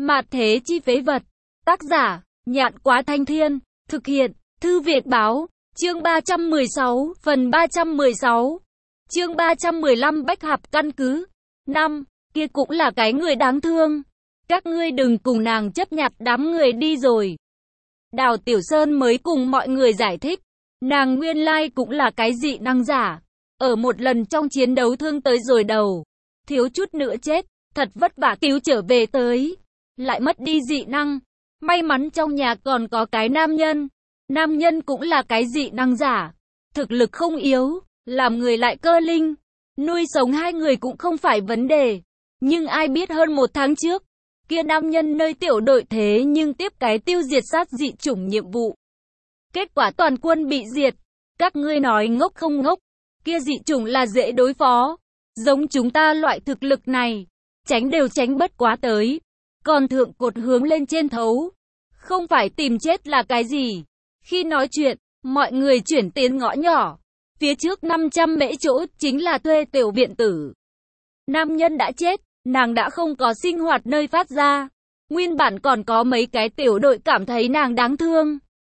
Mạt thế chi phế vật. Tác giả, Nhạn Quá Thanh Thiên. Thực hiện, Thư Việt Báo. Chương 316, phần 316. Chương 315 Bách Hạp căn cứ. 5. Kia cũng là cái người đáng thương. Các ngươi đừng cùng nàng chấp nhặt, đám người đi rồi. Đào Tiểu Sơn mới cùng mọi người giải thích. Nàng nguyên lai cũng là cái dị năng giả. Ở một lần trong chiến đấu thương tới rồi đầu. Thiếu chút nữa chết. Thật vất vả cứu trở về tới. Lại mất đi dị năng. May mắn trong nhà còn có cái nam nhân. Nam nhân cũng là cái dị năng giả. Thực lực không yếu. Làm người lại cơ linh. Nuôi sống hai người cũng không phải vấn đề. Nhưng ai biết hơn một tháng trước. Kia nam nhân nơi tiểu đội thế nhưng tiếp cái tiêu diệt sát dị chủng nhiệm vụ. Kết quả toàn quân bị diệt. Các ngươi nói ngốc không ngốc. Kia dị chủng là dễ đối phó. Giống chúng ta loại thực lực này. Tránh đều tránh bất quá tới. Còn thượng cột hướng lên trên thấu. Không phải tìm chết là cái gì. Khi nói chuyện, mọi người chuyển tiến ngõ nhỏ. Phía trước 500 mễ chỗ chính là thuê tiểu viện tử. Nam nhân đã chết, nàng đã không có sinh hoạt nơi phát ra. Nguyên bản còn có mấy cái tiểu đội cảm thấy nàng đáng thương.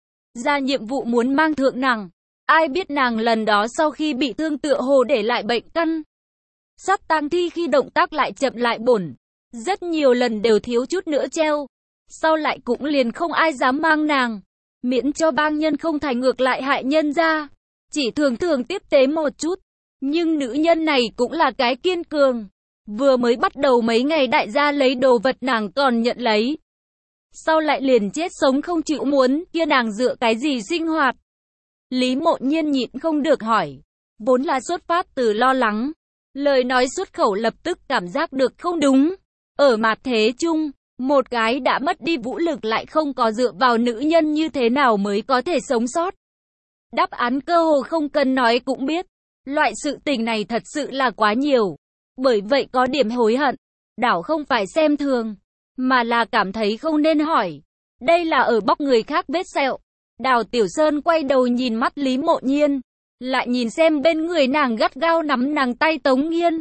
Ra nhiệm vụ muốn mang thượng nàng. Ai biết nàng lần đó sau khi bị thương tựa hồ để lại bệnh căn. Sắp tang thi khi động tác lại chậm lại bổn. Rất nhiều lần đều thiếu chút nữa treo. Sau lại cũng liền không ai dám mang nàng. Miễn cho bang nhân không thành ngược lại hại nhân ra. Chỉ thường thường tiếp tế một chút. Nhưng nữ nhân này cũng là cái kiên cường. Vừa mới bắt đầu mấy ngày đại gia lấy đồ vật nàng còn nhận lấy. Sau lại liền chết sống không chịu muốn, kia nàng dựa cái gì sinh hoạt. Lý Mộ Nhiên nhịn không được hỏi. Vốn là xuất phát từ lo lắng. Lời nói xuất khẩu lập tức cảm giác được không đúng. Ở mặt thế chung, một cái đã mất đi vũ lực lại không có dựa vào nữ nhân như thế nào mới có thể sống sót. Đáp án cơ hồ không cần nói cũng biết. Loại sự tình này thật sự là quá nhiều. Bởi vậy có điểm hối hận. Đảo không phải xem thường, mà là cảm thấy không nên hỏi. Đây là ở bóc người khác vết sẹo. Đào Tiểu Sơn quay đầu nhìn mắt Lý Mộ Nhiên. Lại nhìn xem bên người nàng gắt gao nắm nàng tay Tống Nghiên.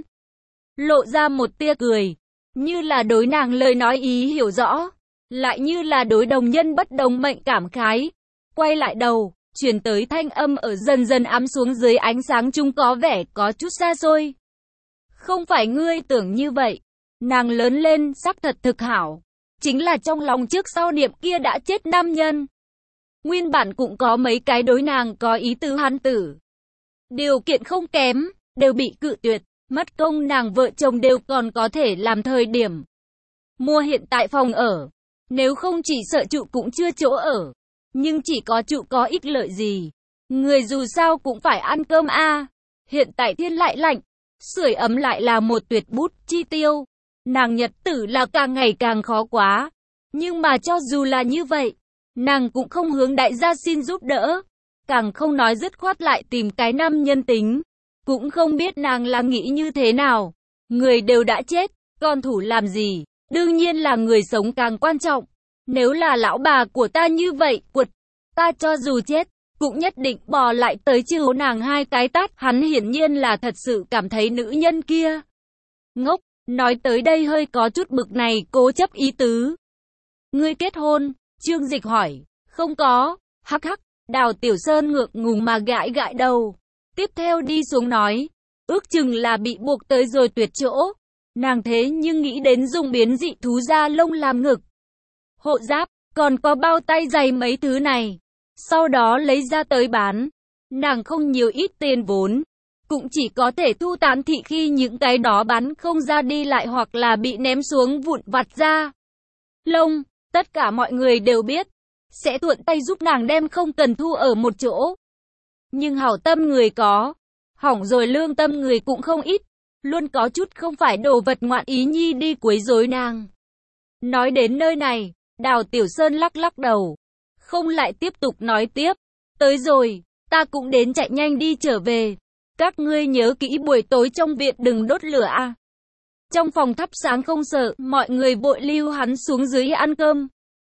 Lộ ra một tia cười. Như là đối nàng lời nói ý hiểu rõ. Lại như là đối đồng nhân bất đồng mệnh cảm khái. Quay lại đầu, truyền tới thanh âm ở dần dần ám xuống dưới ánh sáng chung có vẻ có chút xa xôi. Không phải ngươi tưởng như vậy. Nàng lớn lên sắc thật thực hảo. Chính là trong lòng trước sau niệm kia đã chết nam nhân. Nguyên bản cũng có mấy cái đối nàng có ý tứ hắn tử. Điều kiện không kém, đều bị cự tuyệt. Mất công nàng vợ chồng đều còn có thể làm thời điểm. Mua hiện tại phòng ở. Nếu không chỉ sợ trụ cũng chưa chỗ ở. Nhưng chỉ có trụ có ích lợi gì. Người dù sao cũng phải ăn cơm a. Hiện tại thiên lại lạnh. Sưởi ấm lại là một tuyệt bút chi tiêu. Nàng nhật tử là càng ngày càng khó quá. Nhưng mà cho dù là như vậy, nàng cũng không hướng đại gia xin giúp đỡ. Càng không nói dứt khoát lại tìm cái nam nhân tính. Cũng không biết nàng là nghĩ như thế nào. Người đều đã chết, còn thủ làm gì? Đương nhiên là người sống càng quan trọng. Nếu là lão bà của ta như vậy, quật, ta cho dù chết, cũng nhất định bò lại tới chiều nàng hai cái tát. Hắn hiển nhiên là thật sự cảm thấy nữ nhân kia ngốc. Nói tới đây hơi có chút bực này, cố chấp ý tứ. Ngươi kết hôn? Trương Dịch hỏi. Không có. Hắc hắc. Đào Tiểu Sơn ngượng ngùng mà gãi gãi đầu. Tiếp theo đi xuống nói. Ước chừng là bị buộc tới rồi tuyệt chỗ. Nàng thế nhưng nghĩ đến dùng biến dị thú da lông làm ngực, hộ giáp, còn có bao tay dày mấy thứ này. Sau đó lấy ra tới bán. Nàng không nhiều ít tiền vốn. Cũng chỉ có thể thu tán thị khi những cái đó bán không ra đi lại hoặc là bị ném xuống vụn vặt ra. Lông, tất cả mọi người đều biết. Sẽ thuận tay giúp nàng đem không cần thu ở một chỗ. Nhưng hảo tâm người có. Hỏng rồi lương tâm người cũng không ít. Luôn có chút không phải đồ vật ngoạn ý nhi đi quấy rối nàng. Nói đến nơi này, Đào Tiểu Sơn lắc lắc đầu. Không lại tiếp tục nói tiếp. Tới rồi, ta cũng đến chạy nhanh đi trở về. Các ngươi nhớ kỹ buổi tối trong viện đừng đốt lửa a. Trong phòng thắp sáng không sợ, mọi người vội lưu hắn xuống dưới ăn cơm.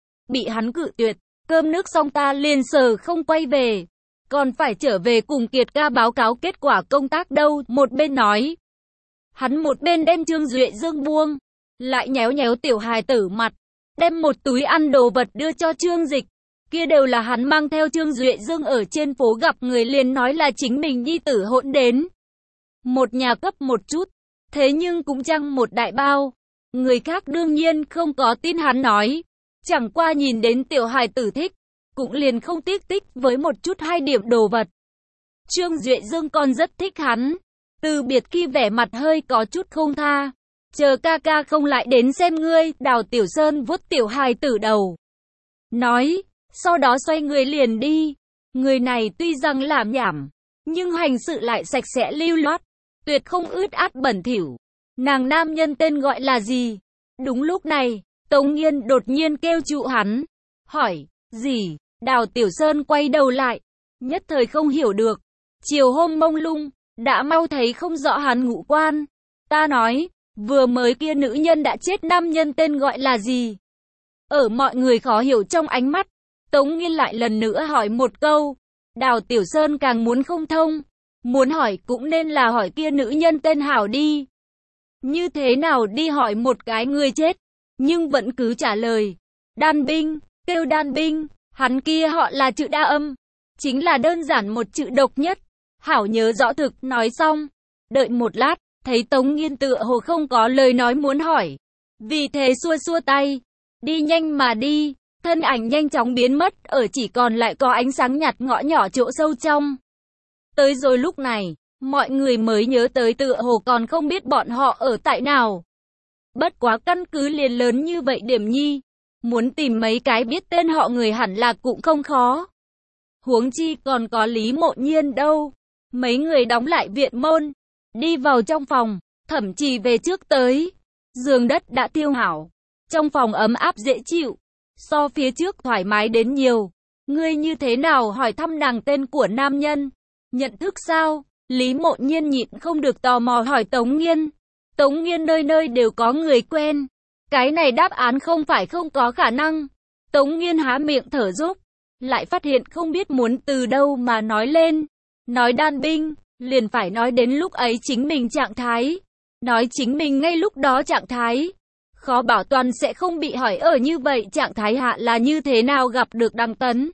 Bị hắn cự tuyệt, cơm nước xong ta liền sờ không quay về. Còn phải trở về cùng Kiệt ca báo cáo kết quả công tác đâu, một bên nói. Hắn một bên đem Trương Duệ Dương buông, lại nhéo nhéo tiểu hài tử mặt. đem một túi ăn đồ vật đưa cho Trương Dịch. Kia đều là hắn mang theo. Trương Duệ Dương ở trên phố gặp người liền nói là chính mình nhi tử hỗn đến. Một nhà cấp một chút, thế nhưng cũng chẳng một đại bao. Người khác đương nhiên không có tin hắn nói. Chẳng qua nhìn đến tiểu hài tử thích, cũng liền không tiếc tích với một chút 2 điểm đồ vật. Trương Duệ Dương còn rất thích hắn. Từ biệt khi vẻ mặt hơi có chút không tha. Chờ ca ca không lại đến xem ngươi. Đào Tiểu Sơn vuốt tiểu hài tử đầu, nói, sau đó xoay người liền đi. Người này tuy rằng làm nhảm, nhưng hành sự lại sạch sẽ lưu loát, tuyệt không ướt át bẩn thỉu. Nàng nam nhân tên gọi là gì? Đúng lúc này, Tống Nghiên đột nhiên kêu trụ hắn, hỏi, gì? Đào Tiểu Sơn quay đầu lại, nhất thời không hiểu được. Chiều hôm mông lung, đã mau thấy không rõ hắn ngũ quan. Ta nói, vừa mới kia nữ nhân đã chết, nam nhân tên gọi là gì? Ở mọi người khó hiểu trong ánh mắt, Tống Nghiên lại lần nữa hỏi một câu. Đào Tiểu Sơn càng muốn không thông, muốn hỏi cũng nên là hỏi kia nữ nhân tên hảo đi. Như thế nào đi hỏi một cái người chết, nhưng vẫn cứ trả lời. Đan binh, kêu đan binh, hắn kia họ là chữ đa âm, chính là đơn giản một chữ độc nhất. Hảo nhớ rõ thực, nói xong, đợi một lát, thấy Tống Nghiên tựa hồ không có lời nói muốn hỏi. Vì thế xua xua tay, đi nhanh mà đi, thân ảnh nhanh chóng biến mất ở chỉ còn lại có ánh sáng nhạt ngõ nhỏ chỗ sâu trong. Tới rồi lúc này, mọi người mới nhớ tới tựa hồ còn không biết bọn họ ở tại nào. Bất quá căn cứ liền lớn như vậy điểm nhi, muốn tìm mấy cái biết tên họ người hẳn là cũng không khó. Huống chi còn có Lý Mộ Nhiên đâu. Mấy người đóng lại viện môn, đi vào trong phòng, Thẩm Trì về trước tới. Giường đất đã tiêu hảo, trong phòng ấm áp dễ chịu, so phía trước thoải mái đến nhiều. Ngươi như thế nào? Hỏi thăm nàng tên của nam nhân. Nhận thức sao? Lý Mộ Nhiên nhịn không được tò mò hỏi Tống Nghiên. Tống Nghiên nơi nơi đều có người quen. Cái này đáp án không phải không có khả năng. Tống Nghiên há miệng thở dốc, lại phát hiện không biết muốn từ đâu mà nói lên. Nói đan binh, liền phải nói đến lúc ấy chính mình trạng thái. Nói chính mình ngay lúc đó trạng thái. Khó bảo toàn sẽ không bị hỏi ở như vậy trạng thái hạ là như thế nào gặp được Đăng Tấn.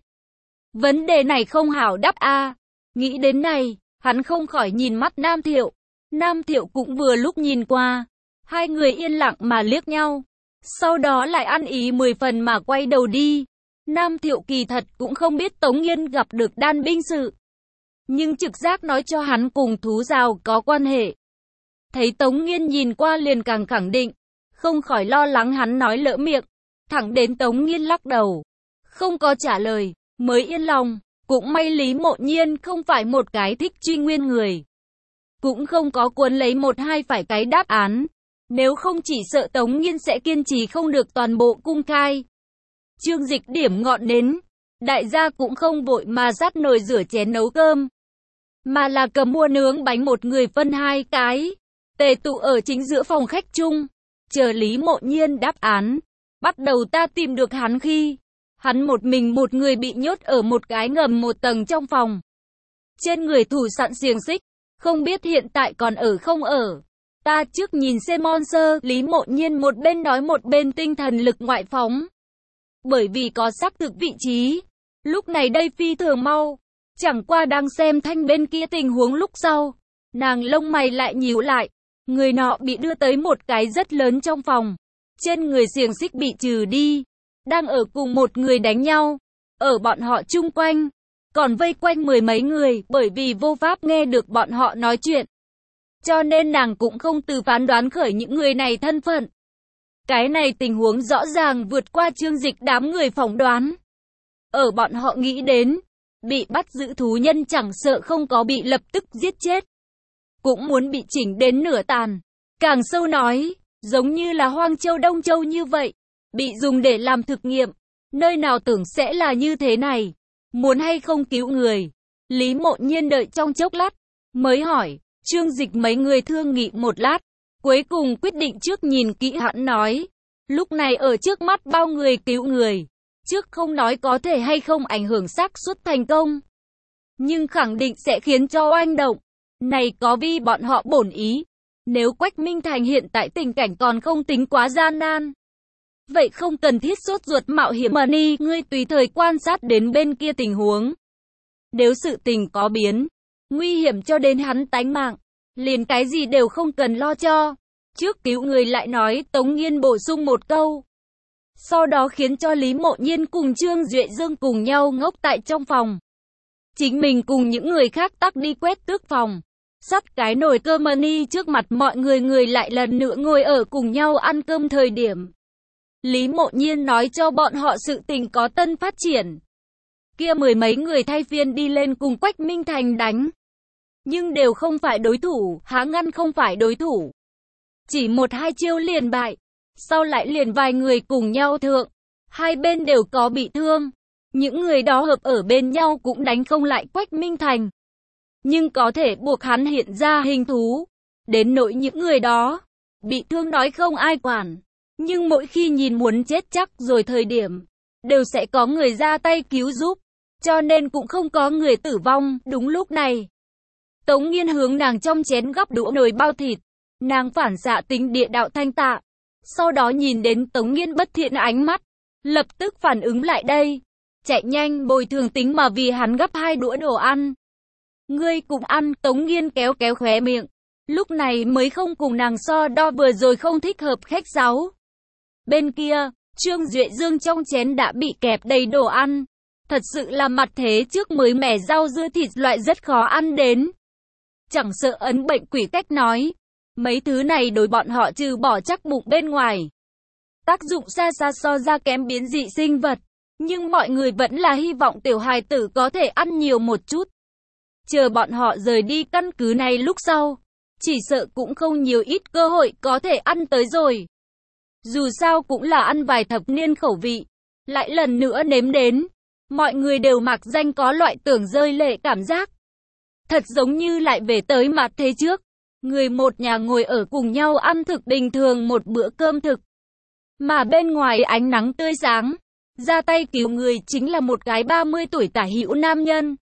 Vấn đề này không hảo đáp a. Nghĩ đến này, hắn không khỏi nhìn mắt Nam Thiệu. Nam Thiệu cũng vừa lúc nhìn qua. Hai người yên lặng mà liếc nhau. Sau đó lại ăn ý 10 phần mà quay đầu đi. Nam Thiệu kỳ thật cũng không biết Tống Nghiên gặp được đan binh sự. Nhưng trực giác nói cho hắn cùng thú rào có quan hệ. Thấy Tống Nghiên nhìn qua liền càng khẳng định. Không khỏi lo lắng hắn nói lỡ miệng. Thẳng đến Tống Nghiên lắc đầu, không có trả lời, mới yên lòng. Cũng may Lý Mộ Nhiên không phải một cái thích truy nguyên người. Cũng không có cuốn lấy một hai phải cái đáp án. Nếu không chỉ sợ Tống Nghiên sẽ kiên trì không được toàn bộ cung khai. Trương Dịch điểm ngọn đến. Đại gia cũng không vội mà dắt nồi rửa chén nấu cơm, mà là cầm mua nướng bánh một người phân 2 cái. Tề tụ ở chính giữa phòng khách chung. Chờ Lý Mộ Nhiên đáp án. Bắt đầu ta tìm được hắn khi hắn một mình một người bị nhốt ở một cái ngầm 1 tầng trong phòng. Trên người thủ sẵn xiềng xích. Không biết hiện tại còn ở không ở. Ta trước nhìn xem monster. Lý Mộ Nhiên một bên nói một bên tinh thần lực ngoại phóng. Bởi vì có xác thực vị trí. Lúc này đây phi thường mau. Chẳng qua đang xem thanh bên kia tình huống lúc sau. Nàng lông mày lại nhíu lại. Người nọ bị đưa tới một cái rất lớn trong phòng. Trên người xiềng xích bị trừ đi. Đang ở cùng một người đánh nhau. Ở bọn họ chung quanh. Còn vây quanh 10 mấy người bởi vì vô pháp nghe được bọn họ nói chuyện. Cho nên nàng cũng không từ phán đoán khởi những người này thân phận. Cái này tình huống rõ ràng vượt qua Trương Dịch đám người phỏng đoán. Ở bọn họ nghĩ đến, bị bắt giữ thú nhân chẳng sợ không có bị lập tức giết chết. Cũng muốn bị chỉnh đến nửa tàn. Càng sâu nói, giống như là Hoang Châu Đông Châu như vậy. Bị dùng để làm thực nghiệm. Nơi nào tưởng sẽ là như thế này. Muốn hay không cứu người. Lý Mộ Nhiên đợi trong chốc lát. Mới hỏi, Trương Dịch mấy người thương nghị một lát. Cuối cùng quyết định trước nhìn kỹ hắn nói. Lúc này ở trước mắt bao người cứu người. Trước không nói có thể hay không ảnh hưởng xác suất thành công. Nhưng khẳng định sẽ khiến cho oanh động. Này có vi bọn họ bổn ý. Nếu Quách Minh Thành hiện tại tình cảnh còn không tính quá gian nan. Vậy không cần thiết sốt ruột mạo hiểm mà ni, ngươi tùy thời quan sát đến bên kia tình huống. Nếu sự tình có biến, nguy hiểm cho đến hắn tánh mạng, liền cái gì đều không cần lo cho. Trước cứu người lại nói, Tống Nghiên bổ sung một câu. Sau đó khiến cho Lý Mộ Nhiên cùng Trương Duệ Dương cùng nhau ngốc tại trong phòng. Chính mình cùng những người khác tắc đi quét tước phòng. Sắt cái nồi cơm mani trước mặt mọi người, người lại lần nữa ngồi ở cùng nhau ăn cơm. Thời điểm Lý Mộ Nhiên nói cho bọn họ sự tình có tân phát triển. Kia mười mấy người thay phiên đi lên cùng Quách Minh Thành đánh. Nhưng đều không phải đối thủ, há ngăn không phải đối thủ. Chỉ một hai chiêu liền bại. Sau lại liền vài người cùng nhau thượng. Hai bên đều có bị thương. Những người đó hợp ở bên nhau cũng đánh không lại Quách Minh Thành. Nhưng có thể buộc hắn hiện ra hình thú. Đến nỗi những người đó bị thương nói không ai quản. Nhưng mỗi khi nhìn muốn chết chắc rồi thời điểm, đều sẽ có người ra tay cứu giúp. Cho nên cũng không có người tử vong. Đúng lúc này, Tống Nghiên hướng nàng trong chén gắp đũa nồi bao thịt. Nàng phản xạ tính địa đạo thanh tạ. Sau đó nhìn đến Tống Nghiên bất thiện ánh mắt, lập tức phản ứng lại đây. Chạy nhanh bồi thường tính mà vì hắn gắp hai đũa đồ ăn. Ngươi cùng ăn. Tống Nghiên kéo kéo khóe miệng. Lúc này mới không cùng nàng so đo vừa rồi không thích hợp khách sáo. Bên kia, Trương Duệ Dương trong chén đã bị kẹp đầy đồ ăn. Thật sự là mặt thế trước mới mẻ rau dưa thịt loại rất khó ăn đến. Chẳng sợ ấn bệnh quỷ cách nói. Mấy thứ này đối bọn họ trừ bỏ chắc bụng bên ngoài. Tác dụng xa xa so ra kém biến dị sinh vật. Nhưng mọi người vẫn là hy vọng tiểu hài tử có thể ăn nhiều một chút. Chờ bọn họ rời đi căn cứ này lúc sau. Chỉ sợ cũng không nhiều ít cơ hội có thể ăn tới rồi. Dù sao cũng là ăn vài thập niên khẩu vị. Lại lần nữa nếm đến. Mọi người đều mặc danh có loại tưởng rơi lệ cảm giác. Thật giống như lại về tới mặt thế trước. Người một nhà ngồi ở cùng nhau ăn thực bình thường một bữa cơm thực. Mà bên ngoài ánh nắng tươi sáng. Ra tay cứu người chính là một cái 30 tuổi tả hữu nam nhân.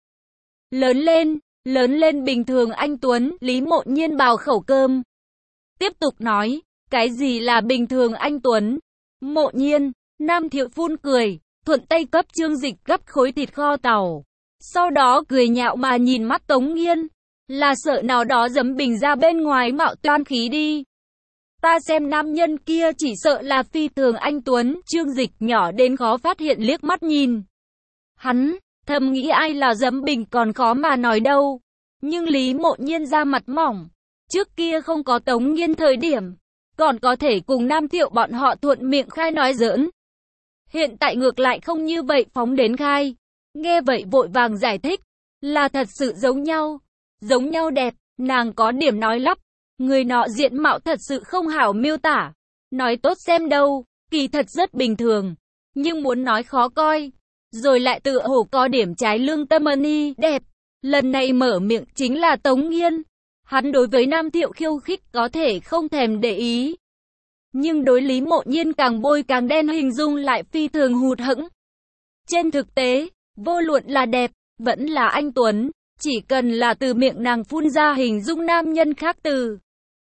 Lớn lên bình thường anh Tuấn. Lý Mộ Nhiên bào khẩu cơm. Tiếp tục nói. Cái gì là bình thường anh Tuấn? Mộ Nhiên. Nam Thiệu phun cười. Thuận tay cấp Trương Dịch gấp khối thịt kho tàu. Sau đó cười nhạo mà nhìn mắt Tống Nghiên. Là sợ nào đó giấm bình ra bên ngoài mạo toan khí đi. Ta xem nam nhân kia chỉ sợ là phi thường anh Tuấn. Trương Dịch nhỏ đến khó phát hiện liếc mắt nhìn. Hắn, thầm nghĩ ai là giấm bình còn khó mà nói đâu. Nhưng Lý Mộ Nhiên ra mặt mỏng. Trước kia không có Tống Nghiên thời điểm. Còn có thể cùng Nam Thiệu bọn họ thuận miệng khai nói giỡn. Hiện tại ngược lại không như vậy phóng đến khai. Nghe vậy vội vàng giải thích. Là thật sự giống nhau. Giống nhau đẹp, nàng có điểm nói lắp. Người nọ diện mạo thật sự không hảo miêu tả. Nói tốt xem đâu, kỳ thật rất bình thường. Nhưng muốn nói khó coi. Rồi lại tự hồ có điểm trái lương tâm ni đẹp. Lần này mở miệng chính là Tống Nghiên. Hắn đối với Nam Thiệu khiêu khích có thể không thèm để ý. Nhưng đối Lý Mộ Nhiên càng bôi càng đen, hình dung lại phi thường hụt hẫng. Trên thực tế, vô luận là đẹp, vẫn là anh Tuấn. Chỉ cần là từ miệng nàng phun ra hình dung nam nhân khác từ.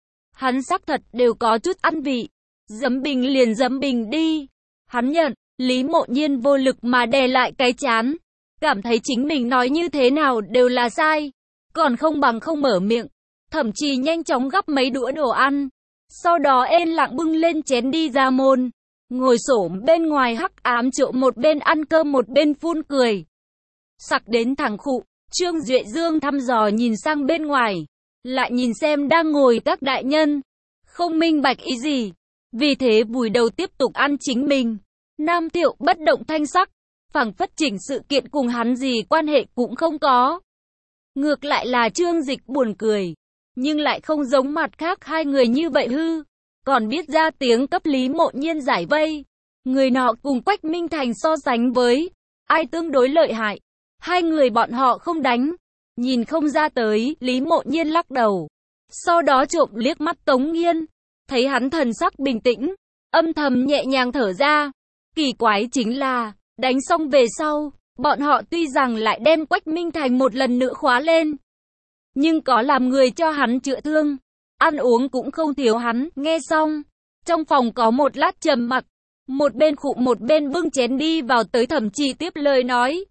Hắn xác thật đều có chút ăn vị. Giấm bình liền giấm bình đi. Hắn nhận, Lý Mộ Nhiên vô lực mà đè lại cái chán. Cảm thấy chính mình nói như thế nào đều là sai. Còn không bằng không mở miệng. Thậm chí nhanh chóng gắp mấy đũa đồ ăn. Sau đó ên lặng bưng lên chén đi ra môn. Ngồi xổm bên ngoài hắc ám chỗ, một bên ăn cơm một bên phun cười. Sặc đến thẳng khụ. Trương Duệ Dương thăm dò nhìn sang bên ngoài. Lại nhìn xem đang ngồi các đại nhân. Không minh bạch ý gì. Vì thế vùi đầu tiếp tục ăn chính mình. Nam Thiệu bất động thanh sắc. Phảng phất chỉnh sự kiện cùng hắn gì quan hệ cũng không có. Ngược lại là Trương Dịch buồn cười. Nhưng lại không giống mặt khác hai người như vậy hư. Còn biết ra tiếng cấp Lý Mộ Nhiên giải vây. Người nọ cùng Quách Minh Thành so sánh với ai tương đối lợi hại. Hai người bọn họ không đánh. Nhìn không ra tới. Lý Mộ Nhiên lắc đầu. Sau đó trộm liếc mắt Tống Nghiên. Thấy hắn thần sắc bình tĩnh. Âm thầm nhẹ nhàng thở ra. Kỳ quái chính là đánh xong về sau, bọn họ tuy rằng lại đem Quách Minh Thành một lần nữa khóa lên. Nhưng có làm người cho hắn chữa thương. Ăn uống cũng không thiếu hắn. Nghe xong, trong phòng có một lát trầm mặc. Một bên khụ một bên bưng chén đi vào tới Thẩm Trì tiếp lời nói.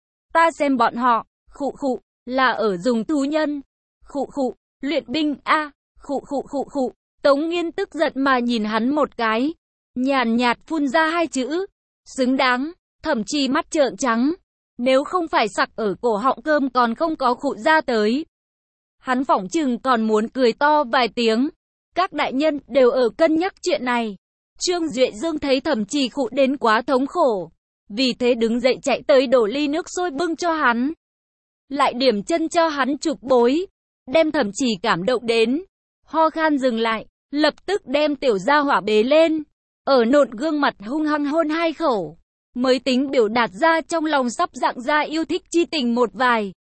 Ta xem bọn họ, khụ, là ở dùng thú nhân. Khụ, luyện binh a, khụ. Tống Nghiên tức giận mà nhìn hắn một cái, nhàn nhạt phun ra hai chữ, xứng đáng. Thẩm Trì mắt trợn trắng, nếu không phải sặc ở cổ họng cơm còn không có khụ ra tới. Hắn phỏng chừng còn muốn cười to vài tiếng. Các đại nhân đều ở cân nhắc chuyện này. Trương Duệ Dương thấy Thẩm Trì khụ đến quá thống khổ, vì thế đứng dậy chạy tới đổ ly nước sôi bưng cho hắn. Lại điểm chân cho hắn chụp bối, đem Thẩm Trì cảm động đến. Ho khan dừng lại, lập tức đem tiểu gia hỏa bế lên. Ở nộn gương mặt hung hăng hôn hai khẩu, mới tính biểu đạt ra trong lòng sắp dạng ra yêu thích chi tình một vài.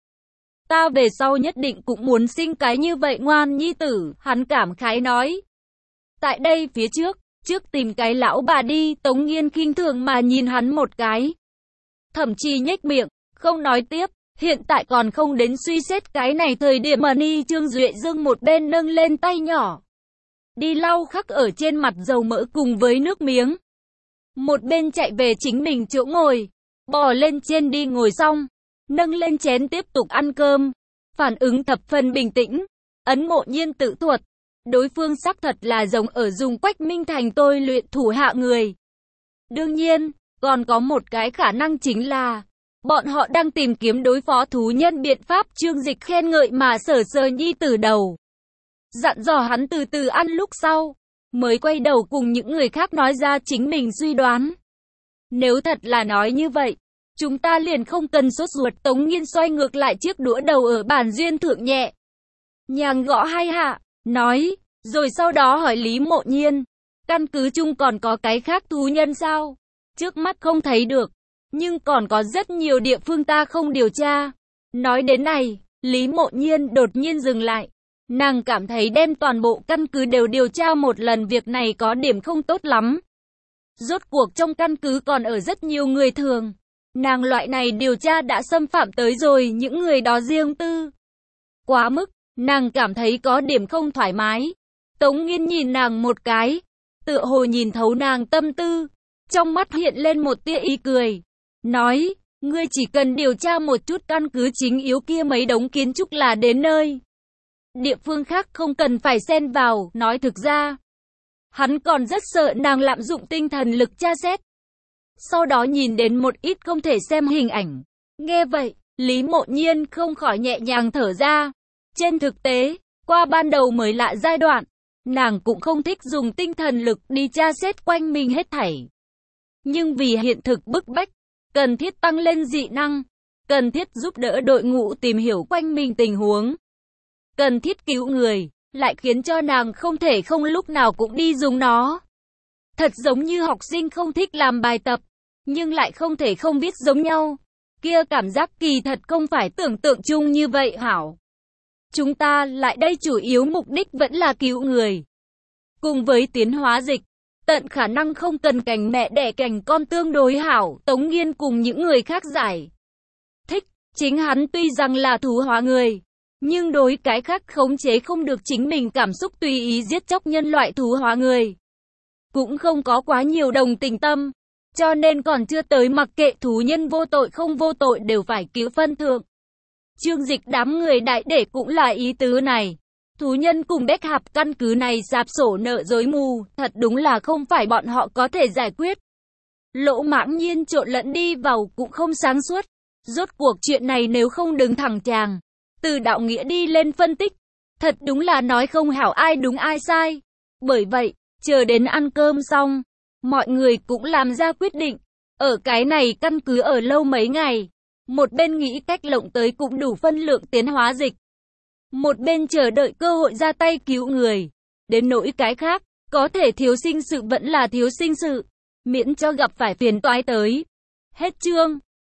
Ta về sau nhất định cũng muốn sinh cái như vậy ngoan nhi tử, hắn cảm khái nói. Tại đây phía trước tìm cái lão bà đi. Tống Nghiên khinh thường mà nhìn hắn một cái. Thẩm Trì nhếch miệng, không nói tiếp, hiện tại còn không đến suy xét cái này thời điểm mà ni. Trương Duệ Dương một bên nâng lên tay nhỏ, đi lau khắc ở trên mặt dầu mỡ cùng với nước miếng. Một bên chạy về chính mình chỗ ngồi, bò lên trên đi ngồi xong, nâng lên chén tiếp tục ăn cơm. Phản ứng thập phần bình tĩnh. Ấn Mộ Nhiên tự thuật, đối phương xác thật là giống ở dùng Quách Minh Thành tôi luyện thủ hạ người. Đương nhiên, còn có một cái khả năng chính là bọn họ đang tìm kiếm đối phó thú nhân biện pháp. Trương Dịch khen ngợi mà sờ nhi tử đầu, dặn dò hắn từ từ ăn lúc sau, mới quay đầu cùng những người khác nói ra chính mình suy đoán. Nếu thật là nói như vậy, chúng ta liền không cần sốt ruột. Tống Nghiên xoay ngược lại chiếc đũa đầu ở bàn duyên thượng nhẹ nhàng gõ hai hạ, nói, rồi sau đó hỏi Lý Mộ Nhiên, căn cứ chung còn có cái khác thú nhân sao? Trước mắt không thấy được, nhưng còn có rất nhiều địa phương ta không điều tra. Nói đến này, Lý Mộ Nhiên đột nhiên dừng lại. Nàng cảm thấy đem toàn bộ căn cứ đều điều tra một lần việc này có điểm không tốt lắm. Rốt cuộc trong căn cứ còn ở rất nhiều người thường. Nàng loại này điều tra đã xâm phạm tới rồi những người đó riêng tư. Quá mức, nàng cảm thấy có điểm không thoải mái. Tống Nghiên nhìn nàng một cái, tựa hồ nhìn thấu nàng tâm tư. Trong mắt hiện lên một tia ý cười. Nói, ngươi chỉ cần điều tra một chút căn cứ chính yếu kia mấy đống kiến trúc là đến nơi. Địa phương khác không cần phải xen vào. Nói thực ra, hắn còn rất sợ nàng lạm dụng tinh thần lực tra xét, sau đó nhìn đến một ít không thể xem hình ảnh. Nghe vậy, Lý Mộ Nhiên không khỏi nhẹ nhàng thở ra. Trên thực tế, qua ban đầu mới lạ giai đoạn, nàng cũng không thích dùng tinh thần lực đi tra xét quanh mình hết thảy. Nhưng vì hiện thực bức bách, cần thiết tăng lên dị năng, cần thiết giúp đỡ đội ngũ tìm hiểu quanh mình tình huống, cần thiết cứu người, lại khiến cho nàng không thể không lúc nào cũng đi dùng nó. Thật giống như học sinh không thích làm bài tập, nhưng lại không thể không viết giống nhau. Kia cảm giác kỳ thật không phải tưởng tượng chung như vậy hảo. Chúng ta lại đây chủ yếu mục đích vẫn là cứu người. Cùng với tiến hóa dịch, tận khả năng không cần cành mẹ đẻ cành con tương đối hảo. Tống Nghiên cùng những người khác giải thích, chính hắn tuy rằng là thú hóa người, nhưng đối cái khác khống chế không được chính mình cảm xúc tùy ý giết chóc nhân loại thú hóa người, cũng không có quá nhiều đồng tình tâm, cho nên còn chưa tới mặc kệ thú nhân vô tội không vô tội đều phải cứu phân thượng. Trương Dịch đám người đại để cũng là ý tứ này. Thú nhân cùng Bách Hạp căn cứ này sạp sổ nợ rối mù, thật đúng là không phải bọn họ có thể giải quyết. Lỗ Mãng Nhiên trộn lẫn đi vào cũng không sáng suốt. Rốt cuộc chuyện này nếu không đứng thẳng chàng, từ đạo nghĩa đi lên phân tích, thật đúng là nói không hảo ai đúng ai sai. Bởi vậy, chờ đến ăn cơm xong, mọi người cũng làm ra quyết định, ở cái này căn cứ ở lâu mấy ngày. Một bên nghĩ cách lộng tới cũng đủ phân lượng tiến hóa dịch, một bên chờ đợi cơ hội ra tay cứu người. Đến nỗi cái khác, có thể thiếu sinh sự vẫn là thiếu sinh sự, miễn cho gặp phải phiền toái tới. Hết chương.